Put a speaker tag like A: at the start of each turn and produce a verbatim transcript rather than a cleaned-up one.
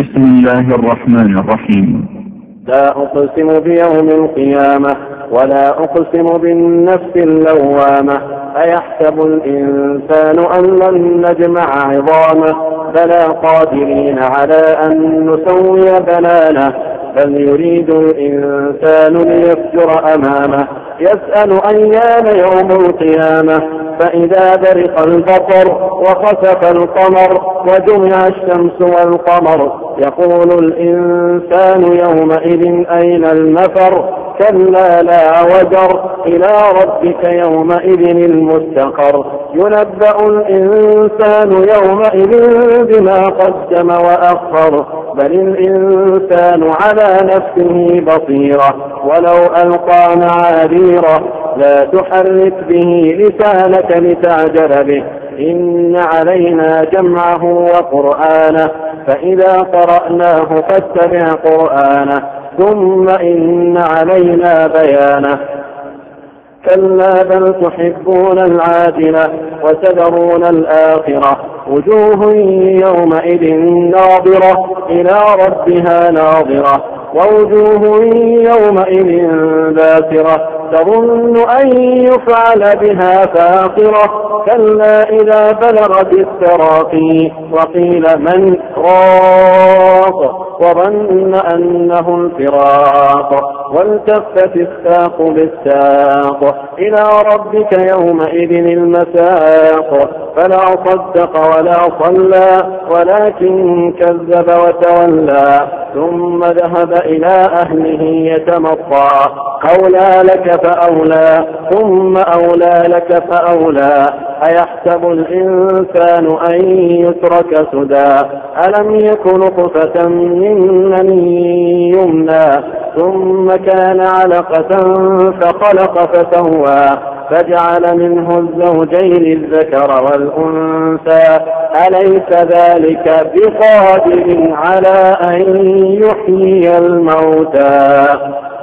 A: بسم الله الرحمن الرحيم.
B: لا أقسم بيوم القيامة ولا أقسم بالنفس اللوامة أيحسب الإنسان أن لن نجمع عظامه بلى قادرين على أن نسوي بنانه بل يريد الإنسان ليفجر أمامه يسأل أيان يوم القيامة فإذا برق البصر وخسف القمر وجمع الشمس والقمر يقول الإنسان يومئذ أين المفر كلا لا وزر إلى ربك يومئذ المستقر ينبأ الإنسان يومئذ بما قدم وأخر بل الإنسان على نفسه بصيرة ولو ألقى معاذيره لا تحرك به لسانك لتعجل به إن علينا جمعه وقرآنه فإذا قرأناه فاتبع قرآنه ثم إن علينا بيانه كلا بل تحبون العاجلة وتذرون الآخرة وجوه يومئذ ناظرة إلى ربها ناظرة ووجوه يومئذ باسرة تظن أن يفعل بها فاقرة كلا إذا بلغت التراقي وقيل من راق وظن أنه الفراق والتفت الساق بالساق إلى ربك يومئذ المساق فلا صدق ولا صلى ولكن كذب وتولى ثم ذهب إلى أهله يتمطى أولى لك فأولى ثم أولى لك فأولى أيحسب الإنسان أن يترك سدى ألم يكن نطفة من مني يمنى ثم كان علقة فخلق فسوى فجعل منه الزوجين الذكر والأنثى أليس ذلك بقادر على أن يحيي الموتى